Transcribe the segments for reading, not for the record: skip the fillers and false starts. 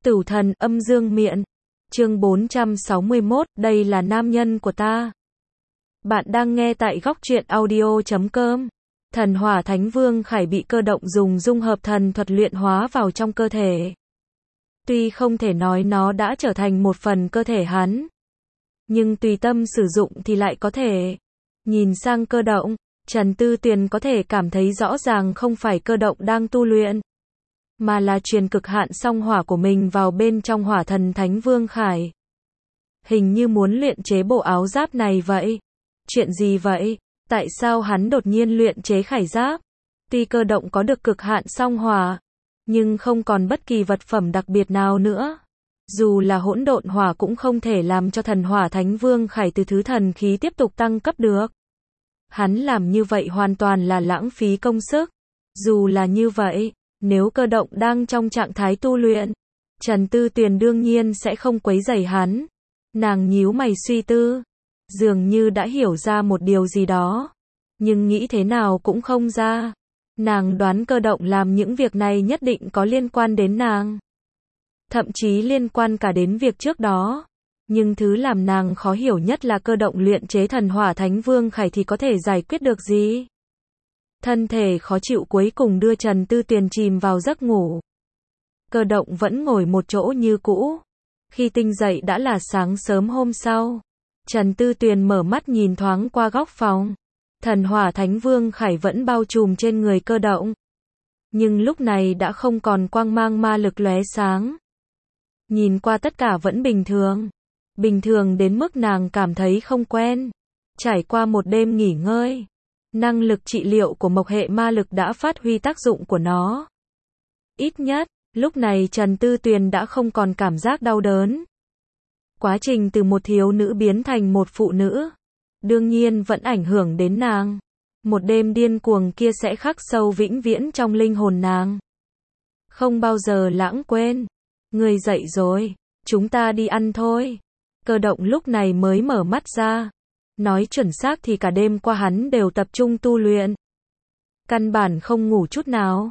Tử thần âm dương miện. Chương 461, đây là nam nhân của ta. Bạn đang nghe tại góc truyện audio.com. Thần Hỏa Thánh Vương Khải bị Cơ Động dùng dung hợp thần thuật luyện hóa vào trong cơ thể. Tuy không thể nói nó đã trở thành một phần cơ thể hắn, nhưng tùy tâm sử dụng thì lại có thể. Nhìn sang Cơ Động, Trần Tư Tuyền có thể cảm thấy rõ ràng không phải Cơ Động đang tu luyện, mà là truyền cực hạn song hỏa của mình vào bên trong Hỏa Thần Thánh Vương Khải. Hình như muốn luyện chế bộ áo giáp này vậy. Chuyện gì vậy? Tại sao hắn đột nhiên luyện chế khải giáp? Tuy Cơ Động có được cực hạn song hỏa, nhưng không còn bất kỳ vật phẩm đặc biệt nào nữa. Dù là hỗn độn hỏa cũng không thể làm cho thần Hỏa Thánh Vương Khải từ thứ thần khí tiếp tục tăng cấp được. Hắn làm như vậy hoàn toàn là lãng phí công sức. Dù là như vậy, nếu Cơ Động đang trong trạng thái tu luyện, Trần Tư Tuyền đương nhiên sẽ không quấy rầy hắn. Nàng nhíu mày suy tư, dường như đã hiểu ra một điều gì đó, nhưng nghĩ thế nào cũng không ra. Nàng đoán Cơ Động làm những việc này nhất định có liên quan đến nàng, thậm chí liên quan cả đến việc trước đó. Nhưng thứ làm nàng khó hiểu nhất là Cơ Động luyện chế thần Hỏa Thánh Vương Khải thì có thể giải quyết được gì? Thân thể khó chịu cuối cùng đưa Trần Tư Tuyền chìm vào giấc ngủ. Cơ Động vẫn ngồi một chỗ như cũ. Khi tinh dậy đã là sáng sớm hôm sau. Trần Tư Tuyền mở mắt nhìn thoáng qua góc phòng. Thần Hỏa Thánh Vương Khải vẫn bao trùm trên người Cơ Động, nhưng lúc này đã không còn quang mang ma lực lóe sáng. Nhìn qua tất cả vẫn bình thường đến mức nàng cảm thấy không quen. Trải qua một đêm nghỉ ngơi, năng lực trị liệu của mộc hệ ma lực đã phát huy tác dụng của nó. Ít nhất, lúc này Trần Tư Tuyền đã không còn cảm giác đau đớn. Quá trình từ một thiếu nữ biến thành một phụ nữ, đương nhiên vẫn ảnh hưởng đến nàng. Một đêm điên cuồng kia sẽ khắc sâu vĩnh viễn trong linh hồn nàng, không bao giờ lãng quên. Người dậy rồi, chúng ta đi ăn thôi. Cơ Động lúc này mới mở mắt ra. Nói chuẩn xác thì cả đêm qua hắn đều tập trung tu luyện, căn bản không ngủ chút nào.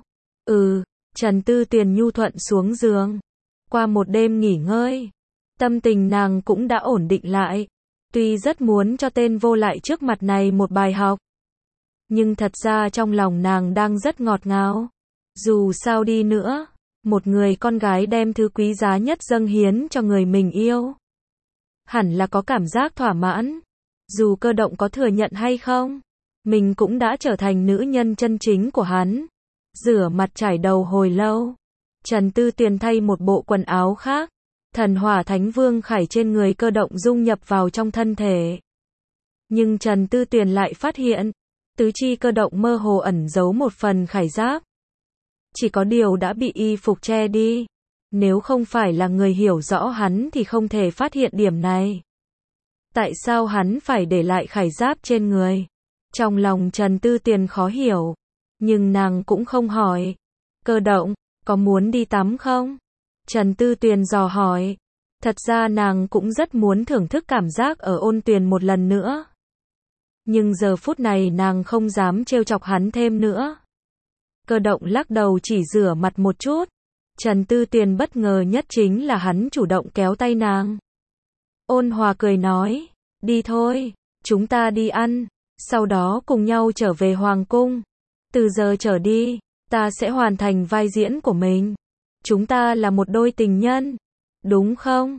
Trần Tư Tuyền nhu thuận xuống giường. Qua một đêm nghỉ ngơi, tâm tình nàng cũng đã ổn định lại. Tuy rất muốn cho tên vô lại trước mặt này một bài học, nhưng thật ra trong lòng nàng đang rất ngọt ngào. Dù sao đi nữa, một người con gái đem thứ quý giá nhất dâng hiến cho người mình yêu, hẳn là có cảm giác thỏa mãn. Dù Cơ Động có thừa nhận hay không, mình cũng đã trở thành nữ nhân chân chính của hắn. Rửa mặt chải đầu hồi lâu, Trần Tư Tuyền thay một bộ quần áo khác. Thần Hỏa Thánh Vương Khải trên người Cơ Động dung nhập vào trong thân thể. Nhưng Trần Tư Tuyền lại phát hiện, tứ chi Cơ Động mơ hồ ẩn giấu một phần khải giáp. Chỉ có điều đã bị y phục che đi. Nếu không phải là người hiểu rõ hắn thì không thể phát hiện điểm này. Tại sao hắn phải để lại khải giáp trên người? Trong lòng Trần Tư Tuyền khó hiểu, nhưng nàng cũng không hỏi. Cơ Động, có muốn đi tắm không? Trần Tư Tuyền dò hỏi. Thật ra nàng cũng rất muốn thưởng thức cảm giác ở ôn tuyền một lần nữa, nhưng giờ phút này nàng không dám trêu chọc hắn thêm nữa. Cơ Động lắc đầu chỉ rửa mặt một chút. Trần Tư Tuyền bất ngờ nhất chính là hắn chủ động kéo tay nàng. Ôn hòa cười nói, đi thôi, chúng ta đi ăn, sau đó cùng nhau trở về Hoàng Cung. Từ giờ trở đi, ta sẽ hoàn thành vai diễn của mình. Chúng ta là một đôi tình nhân, đúng không?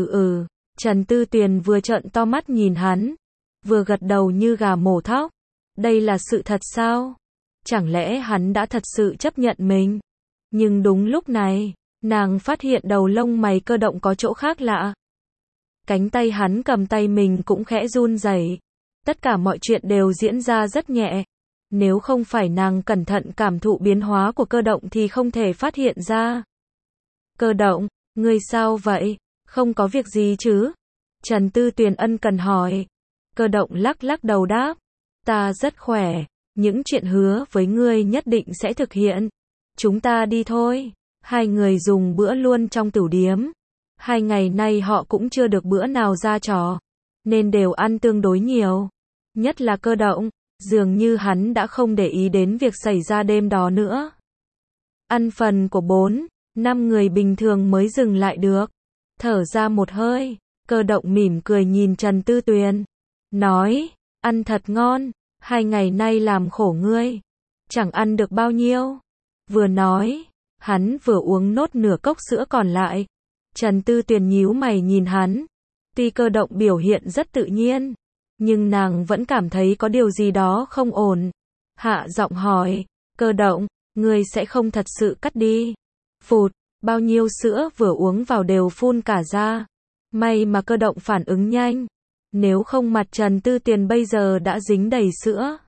Trần Tư Tuyền vừa trợn to mắt nhìn hắn, vừa gật đầu như gà mổ thóc. Đây là sự thật sao? Chẳng lẽ hắn đã thật sự chấp nhận mình? Nhưng đúng lúc này, nàng phát hiện đầu lông mày Cơ Động có chỗ khác lạ. Cánh tay hắn cầm tay mình cũng khẽ run rẩy. Tất cả mọi chuyện đều diễn ra rất nhẹ. Nếu không phải nàng cẩn thận cảm thụ biến hóa của Cơ Động thì không thể phát hiện ra. Cơ Động, ngươi sao vậy? Không có việc gì chứ? Trần Tư Tuyền ân cần hỏi. Cơ Động lắc đầu đáp. Ta rất khỏe. Những chuyện hứa với ngươi nhất định sẽ thực hiện. Chúng ta đi thôi. Hai người dùng bữa luôn trong tửu điếm. 2 ngày nay họ cũng chưa được bữa nào ra trò, nên đều ăn tương đối nhiều. Nhất là Cơ Động, dường như hắn đã không để ý đến việc xảy ra đêm đó nữa. Ăn phần của 4, 5 người bình thường mới dừng lại được. Thở ra một hơi, Cơ Động mỉm cười nhìn Trần Tư Tuyền, nói, ăn thật ngon, 2 ngày nay làm khổ ngươi, chẳng ăn được bao nhiêu. Vừa nói, hắn vừa uống nốt nửa cốc sữa còn lại. Trần Tư Tuyền nhíu mày nhìn hắn. Tuy Cơ Động biểu hiện rất tự nhiên, nhưng nàng vẫn cảm thấy có điều gì đó không ổn. Hạ giọng hỏi, Cơ Động, ngươi sẽ không thật sự cắt đi. Phụt, bao nhiêu sữa vừa uống vào đều phun cả ra. May mà Cơ Động phản ứng nhanh. Nếu không mặt Trần Tư Tuyền bây giờ đã dính đầy sữa.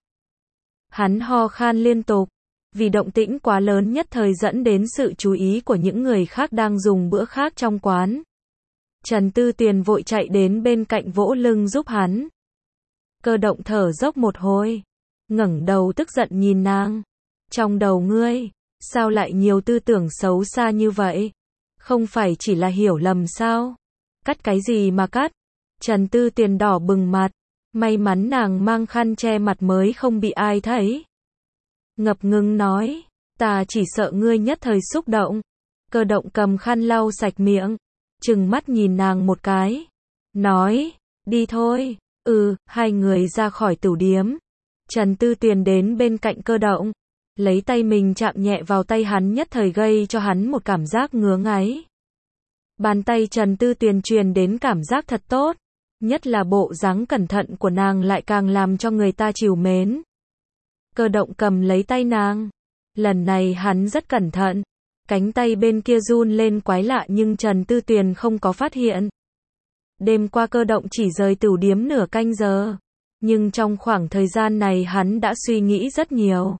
Hắn ho khan liên tục. Vì động tĩnh quá lớn nhất thời dẫn đến sự chú ý của những người khác đang dùng bữa khác trong quán. Trần Tư Tuyền vội chạy đến bên cạnh vỗ lưng giúp hắn. Cơ Động thở dốc một hồi, ngẩng đầu tức giận nhìn nàng. Trong đầu ngươi, sao lại nhiều tư tưởng xấu xa như vậy? Không phải chỉ là hiểu lầm sao? Cắt cái gì mà cắt? Trần Tư Tuyền đỏ bừng mặt, may mắn nàng mang khăn che mặt mới không bị ai thấy. Ngập ngừng nói, ta chỉ sợ ngươi nhất thời xúc động. Cơ Động cầm khăn lau sạch miệng, trừng mắt nhìn nàng một cái, nói, đi thôi. Hai người ra khỏi tửu điếm. Trần Tư Tuyền đến bên cạnh Cơ Động, lấy tay mình chạm nhẹ vào tay hắn, nhất thời gây cho hắn một cảm giác ngứa ngáy. Bàn tay Trần Tư Tuyền truyền đến cảm giác thật tốt, nhất là bộ dáng cẩn thận của nàng lại càng làm cho người ta trìu mến. Cơ Động cầm lấy tay nàng. Lần này hắn rất cẩn thận. Cánh tay bên kia run lên quái lạ nhưng Trần Tư Tuyền không có phát hiện. Đêm qua Cơ Động chỉ rời tửu điếm nửa canh giờ. Nhưng trong khoảng thời gian này hắn đã suy nghĩ rất nhiều.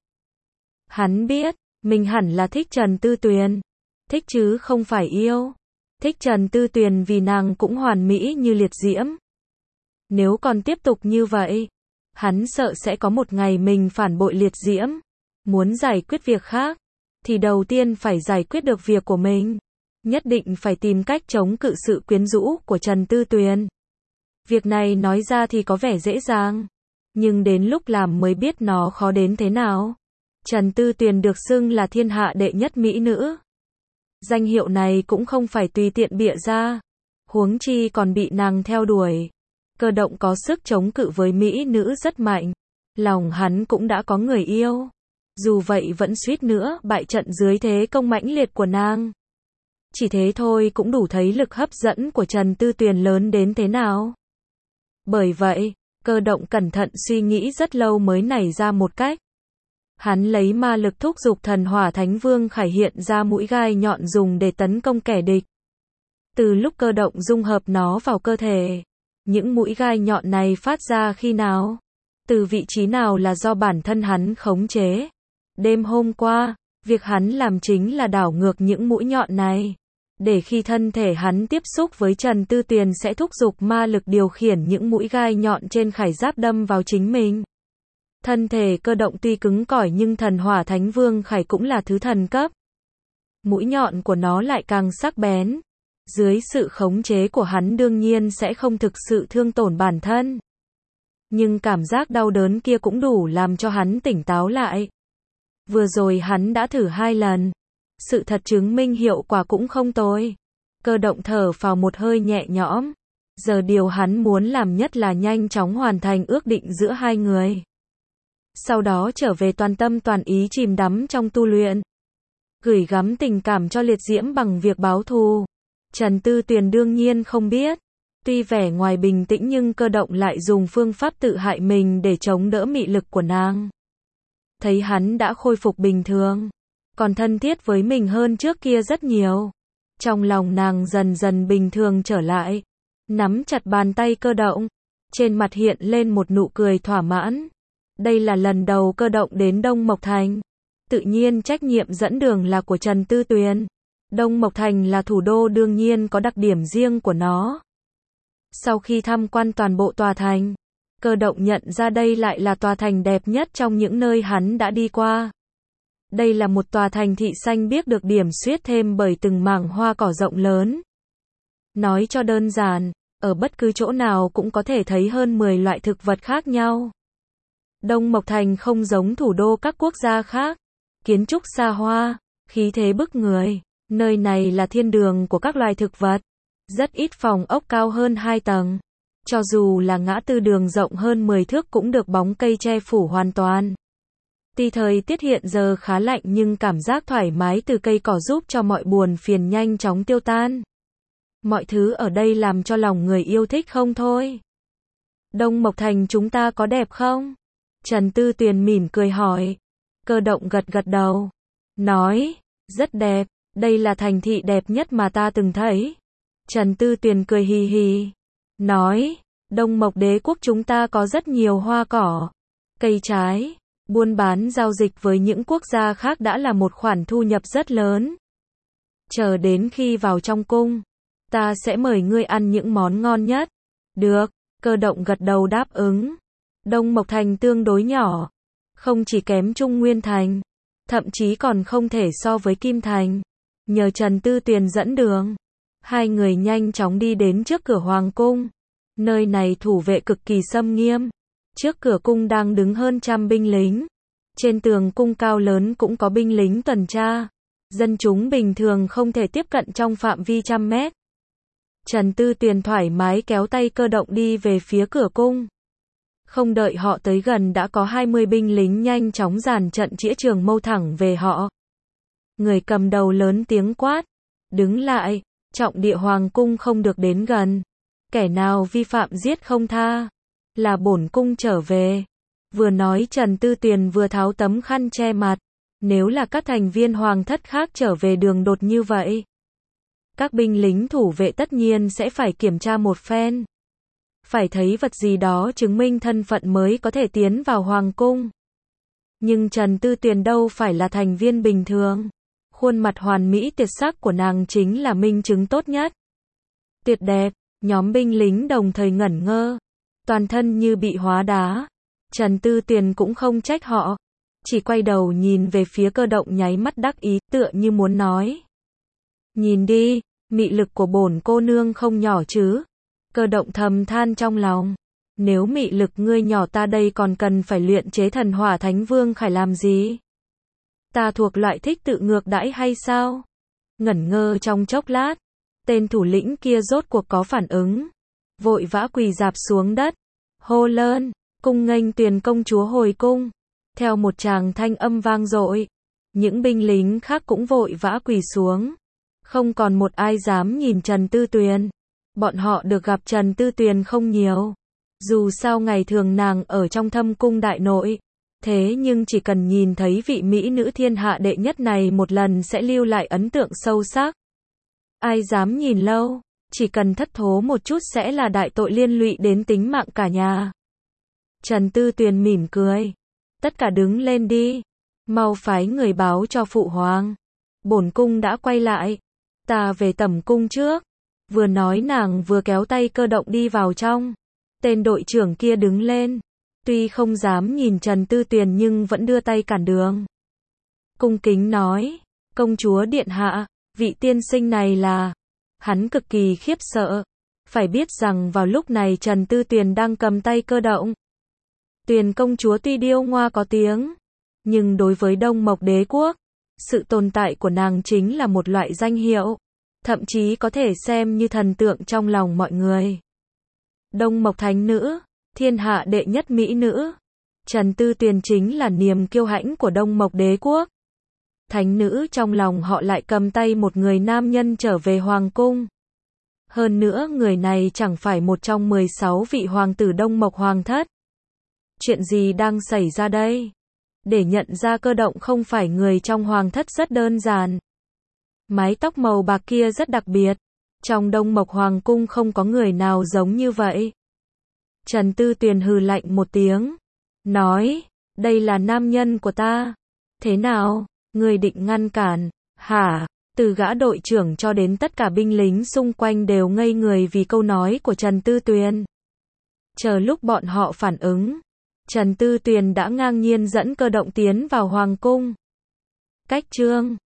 Hắn biết, mình hẳn là thích Trần Tư Tuyền. Thích chứ không phải yêu. Thích Trần Tư Tuyền vì nàng cũng hoàn mỹ như liệt diễm. Nếu còn tiếp tục như vậy, hắn sợ sẽ có một ngày mình phản bội liệt diễm. Muốn giải quyết việc khác, thì đầu tiên phải giải quyết được việc của mình. Nhất định phải tìm cách chống cự sự quyến rũ của Trần Tư Tuyền. Việc này nói ra thì có vẻ dễ dàng, nhưng đến lúc làm mới biết nó khó đến thế nào. Trần Tư Tuyền được xưng là thiên hạ đệ nhất mỹ nữ. Danh hiệu này cũng không phải tùy tiện bịa ra, huống chi còn bị nàng theo đuổi. Cơ Động có sức chống cự với mỹ nữ rất mạnh. Lòng hắn cũng đã có người yêu. Dù vậy vẫn suýt nữa bại trận dưới thế công mãnh liệt của nàng. Chỉ thế thôi cũng đủ thấy lực hấp dẫn của Trần Tư Tuyền lớn đến thế nào. Bởi vậy, Cơ Động cẩn thận suy nghĩ rất lâu mới nảy ra một cách. Hắn lấy ma lực thúc giục thần hỏa Thánh Vương Khải hiện ra mũi gai nhọn dùng để tấn công kẻ địch. Từ lúc Cơ Động dung hợp nó vào cơ thể, những mũi gai nhọn này phát ra khi nào, từ vị trí nào là do bản thân hắn khống chế. Đêm hôm qua, việc hắn làm chính là đảo ngược những mũi nhọn này, để khi thân thể hắn tiếp xúc với Trần Tư Tuyền sẽ thúc giục ma lực điều khiển những mũi gai nhọn trên khải giáp đâm vào chính mình. Thân thể Cơ Động tuy cứng cỏi nhưng thần hỏa Thánh Vương Khải cũng là thứ thần cấp. Mũi nhọn của nó lại càng sắc bén. Dưới sự khống chế của hắn đương nhiên sẽ không thực sự thương tổn bản thân. Nhưng cảm giác đau đớn kia cũng đủ làm cho hắn tỉnh táo lại. Vừa rồi hắn đã thử 2 lần. Sự thật chứng minh hiệu quả cũng không tồi. Cơ Động thở phào một hơi nhẹ nhõm. Giờ điều hắn muốn làm nhất là nhanh chóng hoàn thành ước định giữa hai người. Sau đó trở về toàn tâm toàn ý chìm đắm trong tu luyện. Gửi gắm tình cảm cho liệt diễm bằng việc báo thù. Trần Tư Tuyền đương nhiên không biết. Tuy vẻ ngoài bình tĩnh nhưng Cơ Động lại dùng phương pháp tự hại mình để chống đỡ mị lực của nàng. Thấy hắn đã khôi phục bình thường, còn thân thiết với mình hơn trước kia rất nhiều. Trong lòng nàng dần dần bình thường trở lại. Nắm chặt bàn tay Cơ Động, trên mặt hiện lên một nụ cười thỏa mãn. Đây là lần đầu Cơ Động đến Đông Mộc Thành. Tự nhiên trách nhiệm dẫn đường là của Trần Tư Tuyền. Đông Mộc Thành là thủ đô đương nhiên có đặc điểm riêng của nó. Sau khi tham quan toàn bộ tòa thành, Cơ Động nhận ra đây lại là tòa thành đẹp nhất trong những nơi hắn đã đi qua. Đây là một tòa thành thị xanh biếc được điểm xuyết thêm bởi từng mảng hoa cỏ rộng lớn. Nói cho đơn giản, ở bất cứ chỗ nào cũng có thể thấy hơn 10 loại thực vật khác nhau. Đông Mộc Thành không giống thủ đô các quốc gia khác. Kiến trúc xa hoa, khí thế bức người. Nơi này là thiên đường của các loài thực vật. Rất ít phòng ốc cao hơn 2 tầng. Cho dù là ngã tư đường rộng hơn 10 thước cũng được bóng cây che phủ hoàn toàn. Tuy thời tiết hiện giờ khá lạnh nhưng cảm giác thoải mái từ cây cỏ giúp cho mọi buồn phiền nhanh chóng tiêu tan. Mọi thứ ở đây làm cho lòng người yêu thích không thôi. Đông Mộc Thành chúng ta có đẹp không? Trần Tư Tuyền mỉm cười hỏi. Cơ động gật gật đầu. Nói, rất đẹp, đây là thành thị đẹp nhất mà ta từng thấy. Trần Tư Tuyền cười hì hì. Nói, Đông Mộc Đế quốc chúng ta có rất nhiều hoa cỏ, cây trái, buôn bán giao dịch với những quốc gia khác đã là một khoản thu nhập rất lớn. Chờ đến khi vào trong cung, ta sẽ mời ngươi ăn những món ngon nhất. Được, Cơ động gật đầu đáp ứng. Đông Mộc Thành tương đối nhỏ, không chỉ kém Trung Nguyên Thành, thậm chí còn không thể so với Kim Thành. Nhờ Trần Tư Tuyền dẫn đường, hai người nhanh chóng đi đến trước cửa Hoàng cung. Nơi này thủ vệ cực kỳ xâm nghiêm. Trước cửa cung đang đứng hơn 100 binh lính. Trên tường cung cao lớn cũng có binh lính tuần tra. Dân chúng bình thường không thể tiếp cận trong phạm vi 100 mét. Trần Tư Tuyền thoải mái kéo tay Cơ động đi về phía cửa cung. Không đợi họ tới gần đã có 20 binh lính nhanh chóng dàn trận chĩa trường mâu thẳng về họ. Người cầm đầu lớn tiếng quát. Đứng lại, trọng địa hoàng cung không được đến gần. Kẻ nào vi phạm giết không tha. Là bổn cung trở về. Vừa nói Trần Tư Tuyền vừa tháo tấm khăn che mặt. Nếu là các thành viên hoàng thất khác trở về đường đột như vậy, các binh lính thủ vệ tất nhiên sẽ phải kiểm tra một phen. Phải thấy vật gì đó chứng minh thân phận mới có thể tiến vào hoàng cung. Nhưng Trần Tư Tuyền đâu phải là thành viên bình thường. Khuôn mặt hoàn mỹ tuyệt sắc của nàng chính là minh chứng tốt nhất. Tuyệt đẹp, nhóm binh lính đồng thời ngẩn ngơ. Toàn thân như bị hóa đá. Trần Tư Tuyền cũng không trách họ. Chỉ quay đầu nhìn về phía Cơ động nháy mắt đắc ý tựa như muốn nói. Nhìn đi, mị lực của bổn cô nương không nhỏ chứ. Cơ động thầm than trong lòng. Nếu mị lực ngươi nhỏ ta đây còn cần phải luyện chế thần hỏa thánh vương khải làm gì? Ta thuộc loại thích tự ngược đãi hay sao? Ngẩn ngơ trong chốc lát. Tên thủ lĩnh kia rốt cuộc có phản ứng. Vội vã quỳ rạp xuống đất. Hô lớn, cung nghênh Tuyền công chúa hồi cung. Theo một tràng thanh âm vang dội. Những binh lính khác cũng vội vã quỳ xuống. Không còn một ai dám nhìn Trần Tư Tuyền. Bọn họ được gặp Trần Tư Tuyền không nhiều. Dù sao ngày thường nàng ở trong thâm cung đại nội. Thế nhưng chỉ cần nhìn thấy vị mỹ nữ thiên hạ đệ nhất này một lần sẽ lưu lại ấn tượng sâu sắc. Ai dám nhìn lâu, chỉ cần thất thố một chút sẽ là đại tội liên lụy đến tính mạng cả nhà. Trần Tư Tuyền mỉm cười. Tất cả đứng lên đi. Mau phái người báo cho phụ hoàng. Bổn cung đã quay lại. Ta về tẩm cung trước. Vừa nói nàng vừa kéo tay Cơ động đi vào trong. Tên đội trưởng kia đứng lên. Tuy không dám nhìn Trần Tư Tuyền nhưng vẫn đưa tay cản đường. Cung kính nói. Công chúa điện hạ, vị tiên sinh này là... Hắn cực kỳ khiếp sợ. Phải biết rằng vào lúc này Trần Tư Tuyền đang cầm tay Cơ động. Tuyền công chúa tuy điêu ngoa có tiếng. Nhưng đối với Đông Mộc Đế quốc, sự tồn tại của nàng chính là một loại danh hiệu. Thậm chí có thể xem như thần tượng trong lòng mọi người. Đông Mộc Thánh nữ, thiên hạ đệ nhất mỹ nữ. Trần Tư Tuyền chính là niềm kiêu hãnh của Đông Mộc Đế quốc. Thánh nữ trong lòng họ lại cầm tay một người nam nhân trở về hoàng cung. Hơn nữa người này chẳng phải một trong 16 vị hoàng tử Đông Mộc Hoàng thất. Chuyện gì đang xảy ra đây? Để nhận ra Cơ động không phải người trong hoàng thất rất đơn giản. Mái tóc màu bạc kia rất đặc biệt. Trong Đông Mộc Hoàng cung không có người nào giống như vậy. Trần Tư Tuyền hừ lạnh một tiếng. Nói, đây là nam nhân của ta. Thế nào, người định ngăn cản, hả? Từ gã đội trưởng cho đến tất cả binh lính xung quanh đều ngây người vì câu nói của Trần Tư Tuyền. Chờ lúc bọn họ phản ứng, Trần Tư Tuyền đã ngang nhiên dẫn Cơ động tiến vào hoàng cung. Cách chương